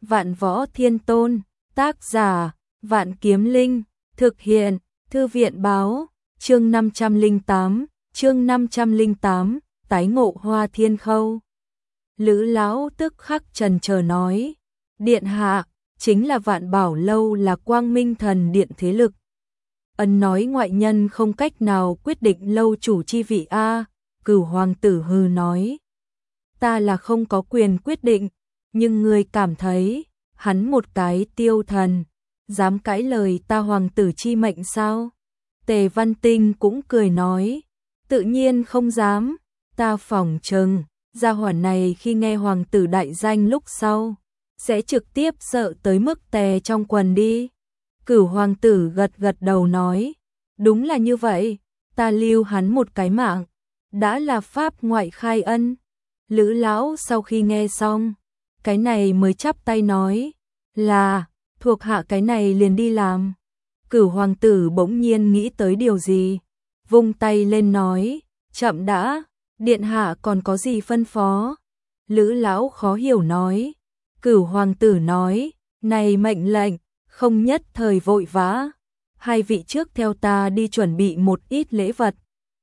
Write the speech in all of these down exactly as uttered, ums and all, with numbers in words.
Vạn Võ Thiên Tôn, tác giả, Vạn Kiếm Linh, thực hiện, Thư viện báo, chương năm trăm lẻ tám, chương năm trăm lẻ tám, tái ngộ Hoa Thiên Khâu. Lữ lão tức khắc trần chờ nói, điện hạ, chính là Vạn Bảo Lâu là Quang Minh Thần Điện thế lực. Ân nói ngoại nhân không cách nào quyết định lâu chủ chi vị a. Cửu hoàng tử hừ nói, ta là không có quyền quyết định, nhưng người cảm thấy, hắn một cái tiêu thần, dám cãi lời ta hoàng tử chi mệnh sao? Tề Văn Tinh cũng cười nói, tự nhiên không dám, ta phỏng chừng, gia hỏa này khi nghe hoàng tử đại danh lúc sau, sẽ trực tiếp sợ tới mức tè trong quần đi. Cửu hoàng tử gật gật đầu nói, đúng là như vậy, ta lưu hắn một cái mạng, đã là pháp ngoại khai ân. Lữ lão sau khi nghe xong, cái này mới chắp tay nói, là, thuộc hạ cái này liền đi làm. Cửu hoàng tử bỗng nhiên nghĩ tới điều gì, vung tay lên nói, chậm đã, điện hạ còn có gì phân phó? Lữ lão khó hiểu nói, Cửu hoàng tử nói, này mệnh lệnh, không nhất thời vội vã, hai vị trước theo ta đi chuẩn bị một ít lễ vật.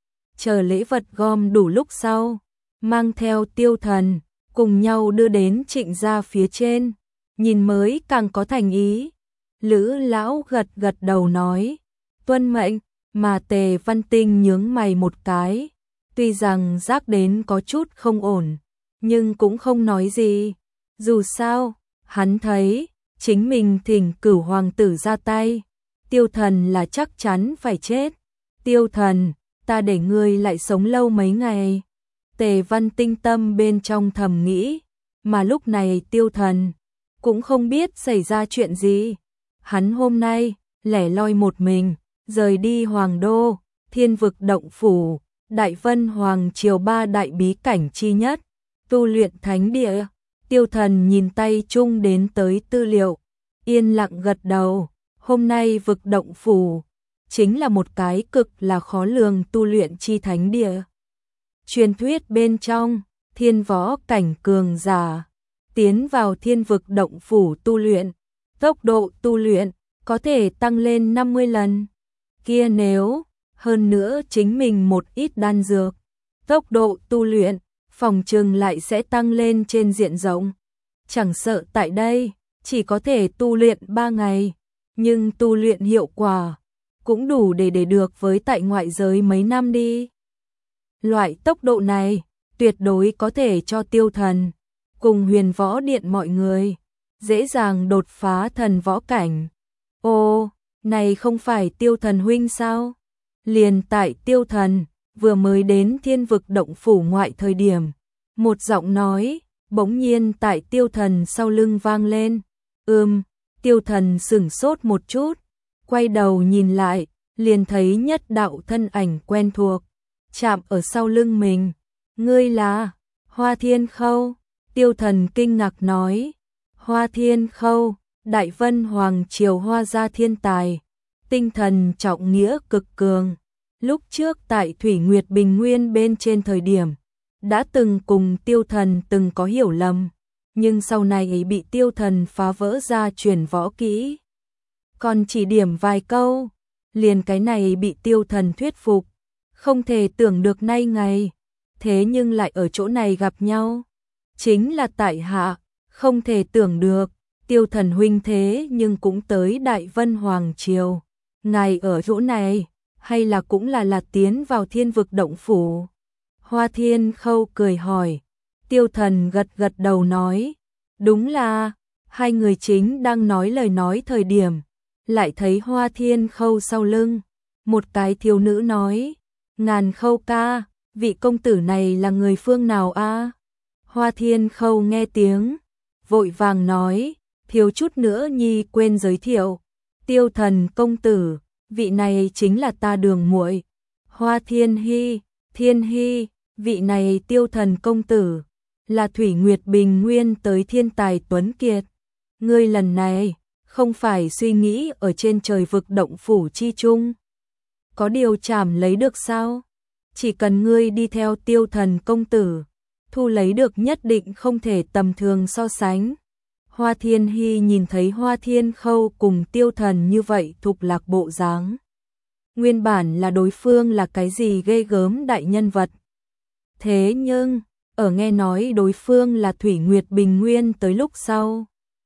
Chờ lễ vật gom đủ lúc sau, mang theo tiêu thần, cùng nhau đưa đến Trịnh gia phía trên, nhìn mới càng có thành ý. Lữ lão gật gật đầu nói, tuân mệnh, mà Tề Văn Tinh nhướng mày một cái, tuy rằng giác đến có chút không ổn, nhưng cũng không nói gì. Dù sao, hắn thấy, chính mình thỉnh Cửu hoàng tử ra tay, tiêu thần là chắc chắn phải chết. Tiêu thần, ta để ngươi lại sống lâu mấy ngày. Tề Văn Tinh tâm bên trong thầm nghĩ, mà lúc này tiêu thần cũng không biết xảy ra chuyện gì. Hắn hôm nay lẻ loi một mình, rời đi Hoàng Đô, Thiên Vực Động Phủ, Đại Vân Hoàng Triều ba đại bí cảnh chi nhất, tu luyện thánh địa. Tiêu thần nhìn tay chung đến tới tư liệu, yên lặng gật đầu, hôm nay Vực Động Phủ chính là một cái cực là khó lường tu luyện chi thánh địa. Truyền thuyết bên trong, thiên võ cảnh cường giả, tiến vào Thiên Vực Động Phủ tu luyện, tốc độ tu luyện có thể tăng lên năm mươi lần. Kia nếu, hơn nữa chính mình một ít đan dược, tốc độ tu luyện, phòng trừng lại sẽ tăng lên trên diện rộng. Chẳng sợ tại đây, chỉ có thể tu luyện ba ngày, nhưng tu luyện hiệu quả cũng đủ để để được với tại ngoại giới mấy năm đi. Loại tốc độ này, tuyệt đối có thể cho tiêu thần, cùng Huyền Võ Điện mọi người, dễ dàng đột phá thần võ cảnh. Ô, này không phải tiêu thần huynh sao? Liền tại tiêu thần, vừa mới đến Thiên Vực Động Phủ ngoại thời điểm, một giọng nói, bỗng nhiên tại tiêu thần sau lưng vang lên. Ừm, tiêu thần sửng sốt một chút, quay đầu nhìn lại, liền thấy nhất đạo thân ảnh quen thuộc, chạm ở sau lưng mình. Ngươi là Hoa Thiên Khâu? Tiêu thần kinh ngạc nói. Hoa Thiên Khâu, Đại Vân Hoàng Triều Hoa gia thiên tài, tinh thần trọng nghĩa cực cường. Lúc trước tại Thủy Nguyệt Bình Nguyên bên trên thời điểm, đã từng cùng tiêu thần từng có hiểu lầm, nhưng sau này ấy bị tiêu thần phá vỡ ra truyền võ kỹ. Còn chỉ điểm vài câu, liền cái này bị tiêu thần thuyết phục, không thể tưởng được nay ngày, thế nhưng lại ở chỗ này gặp nhau. Chính là tại hạ, không thể tưởng được, tiêu thần huynh thế nhưng cũng tới Đại Vân Hoàng Triều. Ngài ở chỗ này, hay là cũng là là tiến vào Thiên Vực Động Phủ? Hoa Thiên Khâu cười hỏi. Tiêu thần gật gật đầu nói, đúng là, hai người chính đang nói lời nói thời điểm, lại thấy Hoa Thiên Khâu sau lưng, một cái thiếu nữ nói, Ngàn Khâu ca, vị công tử này là người phương nào a? Hoa Thiên Khâu nghe tiếng, vội vàng nói, thiếu chút nữa nhi quên giới thiệu, tiêu thần công tử, vị này chính là ta đường muội, Hoa Thiên Hy. Thiên Hy, vị này tiêu thần công tử, là Thủy Nguyệt Bình Nguyên tới thiên tài tuấn kiệt. Ngươi lần này, không phải suy nghĩ ở trên trời Vực Động Phủ chi chung, có điều chảm lấy được sao? Chỉ cần ngươi đi theo tiêu thần công tử, thu lấy được nhất định không thể tầm thường so sánh. Hoa Thiên Hy nhìn thấy Hoa Thiên Khâu cùng Tiêu Thần như vậy thục lạc bộ dáng. Nguyên bản là đối phương là cái gì ghê gớm đại nhân vật. Thế nhưng, ở nghe nói đối phương là Thủy Nguyệt Bình Nguyên tới lúc sau.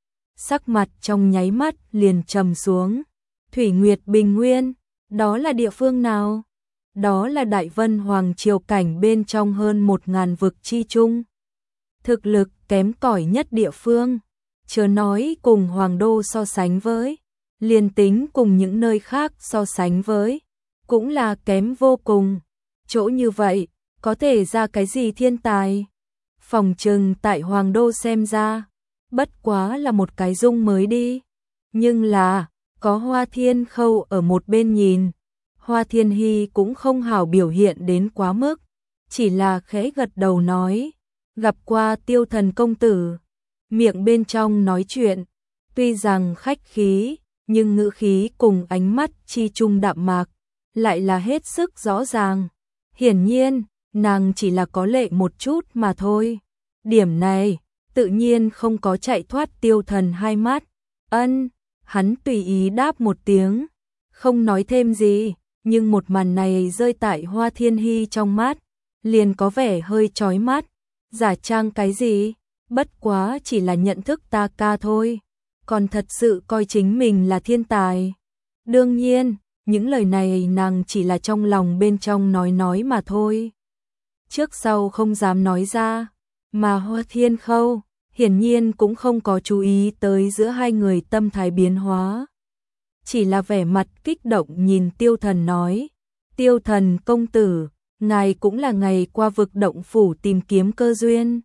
Sắc mặt trong nháy mắt liền trầm xuống. Thủy Nguyệt Bình Nguyên, đó là địa phương nào? Đó là Đại Vân Hoàng Triều cảnh bên trong hơn một ngàn vực chi chung. Thực lực kém cỏi nhất địa phương, chớ nói cùng Hoàng Đô so sánh với, liền tính cùng những nơi khác so sánh với, cũng là kém vô cùng. Chỗ như vậy, có thể ra cái gì thiên tài? Phòng trừng tại Hoàng Đô xem ra, bất quá là một cái dung mới đi. Nhưng là, có Hoa Thiên Khâu ở một bên nhìn, Hoa Thiên Hy cũng không hảo biểu hiện đến quá mức, chỉ là khẽ gật đầu nói, gặp qua Tiêu Thần công tử. Miệng bên trong nói chuyện, tuy rằng khách khí, nhưng ngữ khí cùng ánh mắt chi trung đạm mạc, lại là hết sức rõ ràng. Hiển nhiên, nàng chỉ là có lệ một chút mà thôi. Điểm này, tự nhiên không có chạy thoát Tiêu Thần hai mắt. Ân, hắn tùy ý đáp một tiếng, không nói thêm gì, nhưng một màn này rơi tại Hoa Thiên Hy trong mắt, liền có vẻ hơi chói mắt. Giả trang cái gì? Bất quá chỉ là nhận thức ta ca thôi, còn thật sự coi chính mình là thiên tài. Đương nhiên, những lời này nàng chỉ là trong lòng bên trong nói nói mà thôi. Trước sau không dám nói ra, mà Hoa Thiên Khâu hiển nhiên cũng không có chú ý tới giữa hai người tâm thái biến hóa. Chỉ là vẻ mặt kích động nhìn Tiêu Thần nói, Tiêu Thần công tử, ngài cũng là ngày qua vực động phủ tìm kiếm cơ duyên.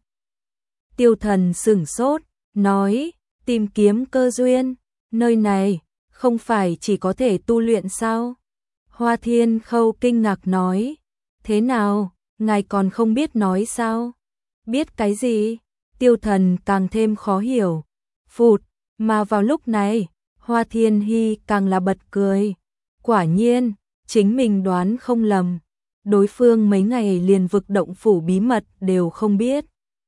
Tiêu Thần sửng sốt, nói, tìm kiếm cơ duyên, nơi này, không phải chỉ có thể tu luyện sao? Hoa Thiên Khâu kinh ngạc nói, thế nào, ngài còn không biết nói sao? Biết cái gì? Tiêu Thần càng thêm khó hiểu. Phụt, mà vào lúc này, Hoa Thiên Hy càng là bật cười. Quả nhiên, chính mình đoán không lầm. Đối phương mấy ngày liền vực động phủ bí mật đều không biết.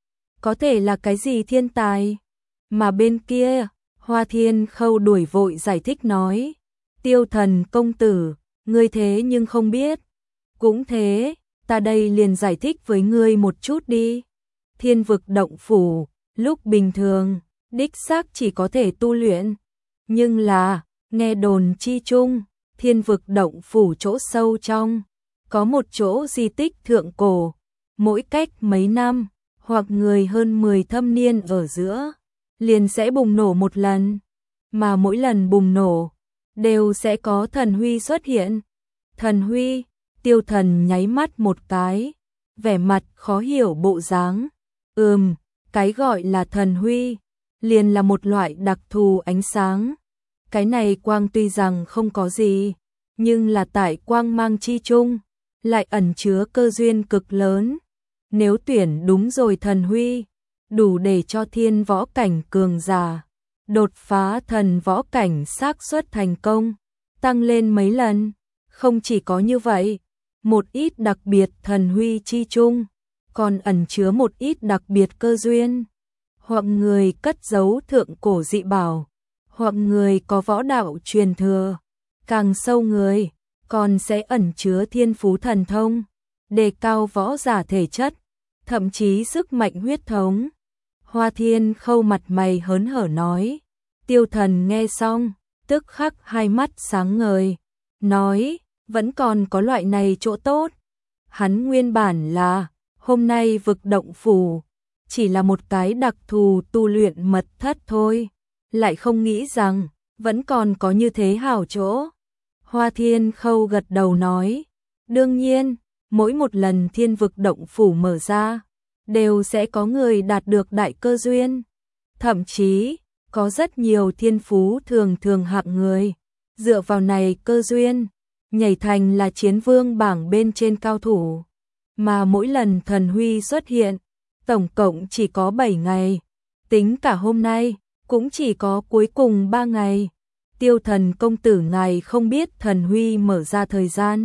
Có thể là cái gì thiên tài? Mà bên kia, Hoa Thiên Khâu đuổi vội giải thích nói, Tiêu Thần công tử, ngươi thế nhưng không biết. Cũng thế, ta đây liền giải thích với ngươi một chút đi. Thiên vực động phủ, lúc bình thường, đích xác chỉ có thể tu luyện. Nhưng là, nghe đồn chi chung, thiên vực động phủ chỗ sâu trong, có một chỗ di tích thượng cổ, mỗi cách mấy năm, hoặc người hơn mười thâm niên ở giữa, liền sẽ bùng nổ một lần, mà mỗi lần bùng nổ, đều sẽ có thần huy xuất hiện. Thần huy, Tiêu Thần nháy mắt một cái, vẻ mặt khó hiểu bộ dáng. Ừm, cái gọi là thần huy, liền là một loại đặc thù ánh sáng. Cái này quang tuy rằng không có gì, nhưng là tại quang mang chi chung, lại ẩn chứa cơ duyên cực lớn. Nếu tuyển đúng rồi thần huy, đủ để cho thiên võ cảnh cường giả, đột phá thần võ cảnh xác suất thành công, tăng lên mấy lần. Không chỉ có như vậy, một ít đặc biệt thần huy chi chung, còn ẩn chứa một ít đặc biệt cơ duyên. Hoặc người cất giấu thượng cổ dị bảo, hoặc người có võ đạo truyền thừa, càng sâu người, còn sẽ ẩn chứa thiên phú thần thông, đề cao võ giả thể chất, thậm chí sức mạnh huyết thống. Hoa Thiên Khâu mặt mày hớn hở nói, Tiêu Thần nghe xong, tức khắc hai mắt sáng ngời, nói, vẫn còn có loại này chỗ tốt. Hắn nguyên bản là, hôm nay vực động phủ, chỉ là một cái đặc thù tu luyện mật thất thôi, lại không nghĩ rằng, vẫn còn có như thế hảo chỗ. Hoa Thiên Khâu gật đầu nói, đương nhiên, mỗi một lần thiên vực động phủ mở ra, đều sẽ có người đạt được đại cơ duyên. Thậm chí, có rất nhiều thiên phú thường thường hạng người, dựa vào này cơ duyên, nhảy thành là chiến vương bảng bên trên cao thủ. Mà mỗi lần thần huy xuất hiện, tổng cộng chỉ có bảy ngày, tính cả hôm nay, cũng chỉ có cuối cùng ba ngày. Tiêu Thần công tử ngài không biết thần huy mở ra thời gian,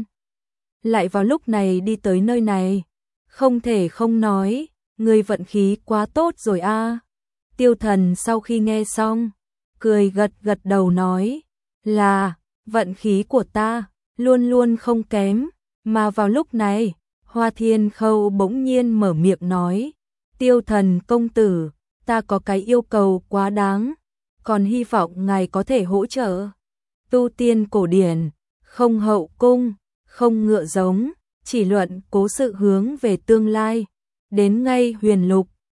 lại vào lúc này đi tới nơi này, không thể không nói, người vận khí quá tốt rồi a. Tiêu Thần sau khi nghe xong, cười gật gật đầu nói, là, vận khí của ta, luôn luôn không kém, mà vào lúc này, Hoa Thiên Khâu bỗng nhiên mở miệng nói, Tiêu Thần công tử, ta có cái yêu cầu quá đáng, còn hy vọng ngài có thể hỗ trợ. Tu tiên cổ điển, không hậu cung, không ngựa giống, chỉ luận cố sự hướng về tương lai, đến ngay huyền lục,